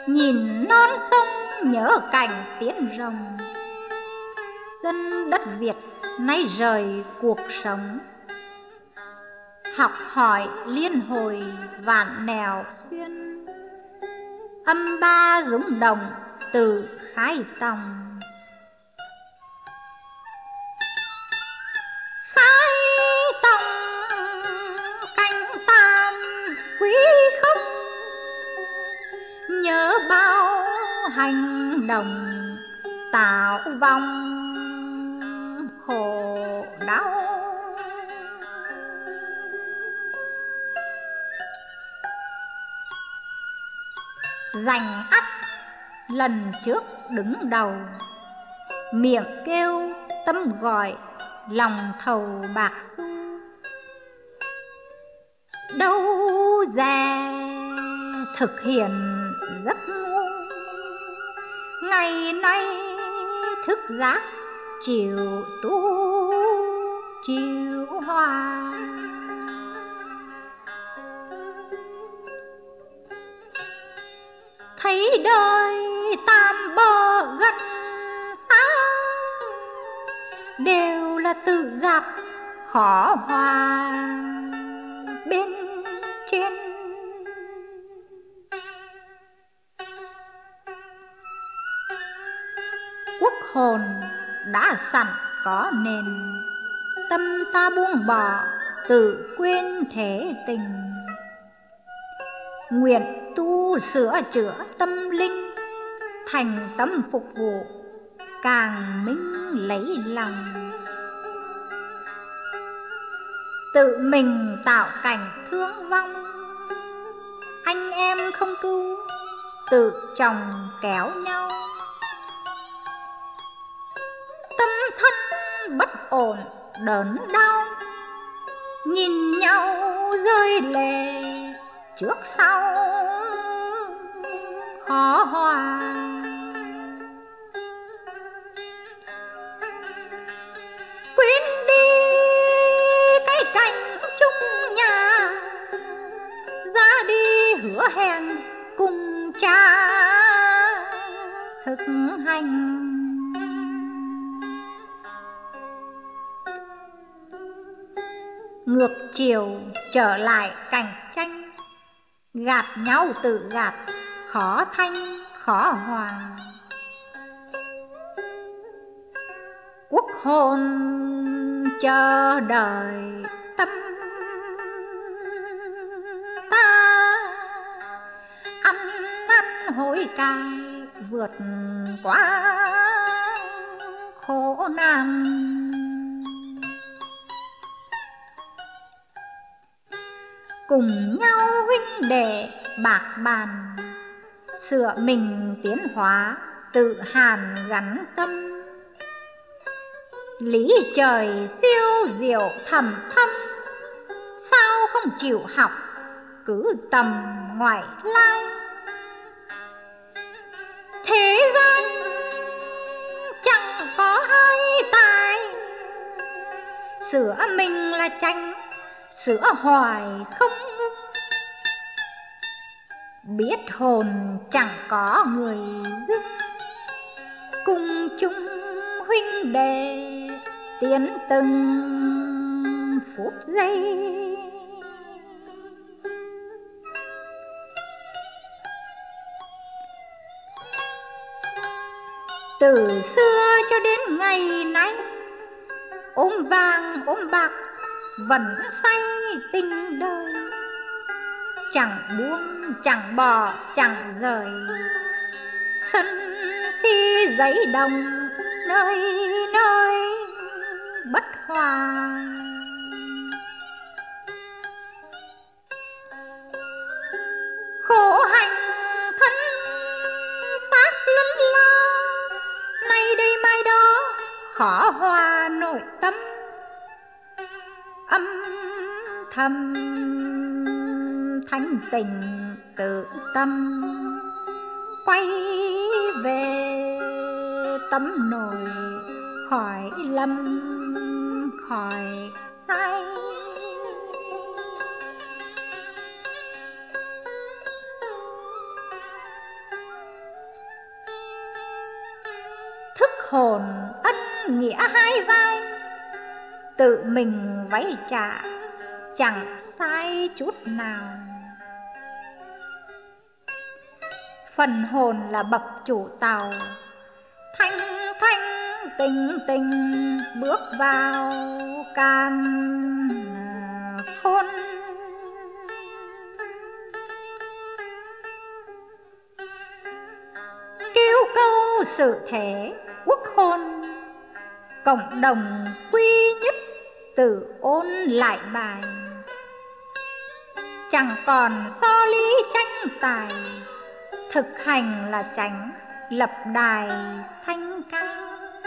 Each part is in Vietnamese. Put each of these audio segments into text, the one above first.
Nhìn non sông nhớ cảnh tiếng rồng, dân đất Việt nay rời cuộc sống. Học hỏi liên hồi vạn nẻo xuyên, âm ba rung động từ Khai Tòng. Khai Tòng cánh tàn quý không, nhớ bao hành động tạo vong khổ đau. Giành ắt lần trước đứng đầu, miệng kêu tâm gọi lòng thầu bạc xu. Đâu dè thực hiện giấc ngu, ngày nay thức giác chiều tu chiều hòa. Thấy đời tam bờ gần xa, đều là tự gạt khó hòa bên trên. Quốc hồn đã sẵn có nền, tâm ta buông bỏ tự quên thế tình. Nguyện tu sửa chữa tâm linh, thành tâm phục vụ càng minh lấy lòng. Tự mình tạo cảnh thương vong, anh em không cứu tự chồng kéo nhau. Tâm thân bất ổn đớn đau, nhìn nhau rơi lệ trước sau khó hòa. Quên đi cái cảnh chung nhà, ra đi hứa hẹn cùng cha thực hành. Ngược chiều trở lại cảnh tranh, gạt nhau tự gạt khó thanh khó hòa. Quốc hồn chờ đợi tâm ta, ăn năn hối cải vượt qua khổ nạn. Cùng nhau huynh đệ bạc bàn, sửa mình tiến hóa tự hàn gắn tâm. Lý trời siêu diệu thầm thâm, sao không chịu học cứ tầm ngoại lai. Thế gian chẳng có ai tài, sửa mình là tranh sửa hoài không ngưng. Biết hồn chẳng có người dưng, cùng chung huynh đệ tiến từng phút giây. Từ xưa cho đến ngày nay, ôm vàng ôm bạc vẫn say tình đời. Chẳng buông chẳng bỏ chẳng rời, sân si giấy đồng nơi nơi bất hòa. Khổ hành thân xác lân la, nay đây mai đó khó hòa nội tâm. Âm thầm thanh tình tự tâm, quay về tấm nồi khỏi lầm khỏi sai. hồn ân nghĩa hai vai, tự mình vay trả chẳng sai chút nào. Phần hồn là bậc chủ tàu, thanh thanh tình tình bước vào càn khôn. Kêu câu sự thể quốc hồn, cộng đồng quy nhất tự ôn lại bài. Chẳng còn so lý tranh tài, thực hành là tránh lập đài thanh cao.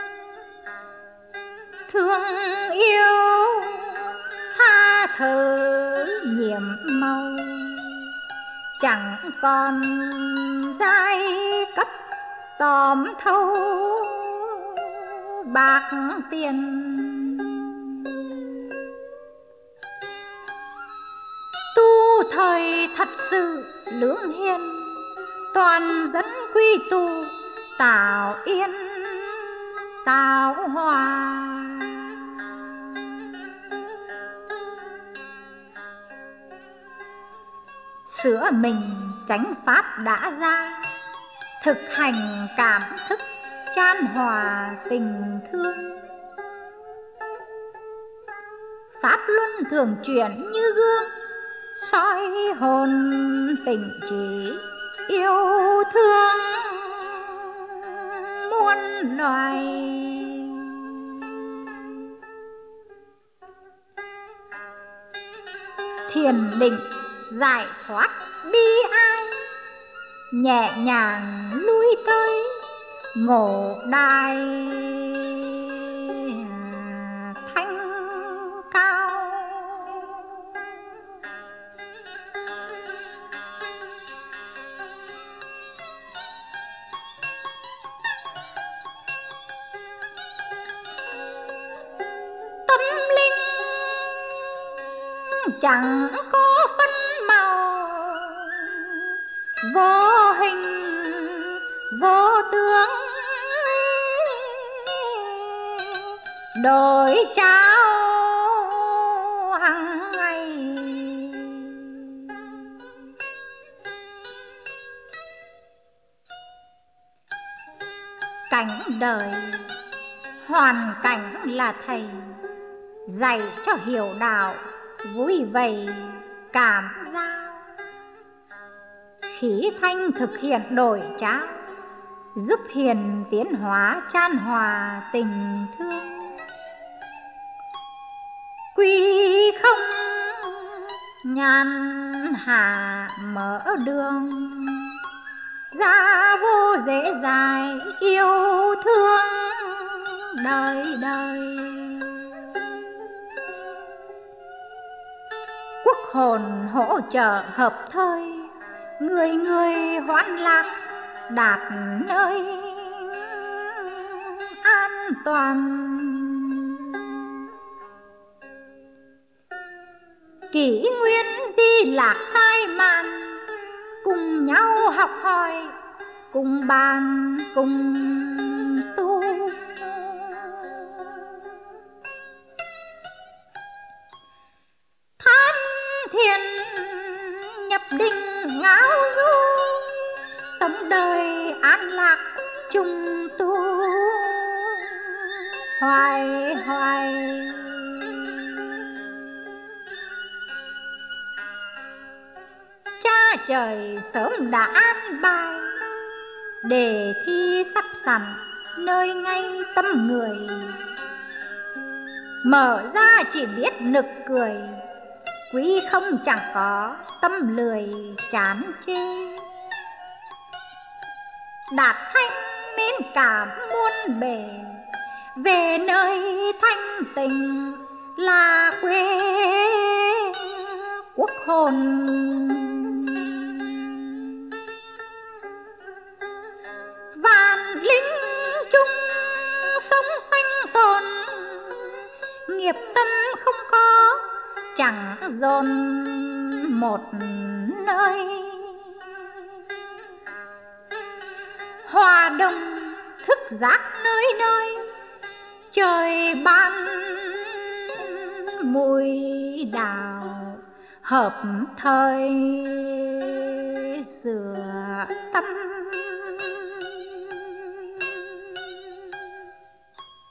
Thương yêu tha thứ nhiệm màu, chẳng còn giai cấp tóm thâu bạc tiền. Tu thời thật sự lưỡng hiền, toàn dân quy tụ tạo yên tạo hòa. Sửa mình chánh pháp đã ra, thực hành cảm thức chan hòa tình thương. Pháp luân thường chuyển như gương, soi hồn tình chỉ yêu thương muôn loài. Thiền định giải thoát bi ai, nhẹ nhàng lui tới ngộ đài thanh cao. Tâm linh chẳng có phân màu, vô hình vô tướng đổi trao hằng ngày. Cảnh đời hoàn cảnh là thầy, dạy cho hiểu đạo vui vầy cảm giao. Khí thanh thực hiện đổi trao, giúp hiền tiến hóa chan hòa tình thương. Quy không nhàn hạ mở đường, ra vô dễ dãi yêu thương đời đời. Quốc hồn hỗ trợ hợp thời, người người hoan lạc đạt nơi an toàn. Kỷ nguyên di lạc khai màn, cùng nhau học hỏi, cùng bàn cùng tu. Than thiền nhập định ngao du, sống đời an lạc chung tu hoài hoài. Cha trời sớm đã an bài, đề thi sắp sẵn nơi ngay tâm người. Mở ra chỉ biết nực cười, quý không chẳng có tâm lười chán chê. Đạt thanh mến cảm muôn bề, về nơi thanh tình là quê quốc hồn. Vạn linh chung sống sanh tồn, nghiệp tâm không có chẳng dồn một nơi. Hòa đồng thức giác nơi nơi, trời ban mùi đào hợp thời sửa tâm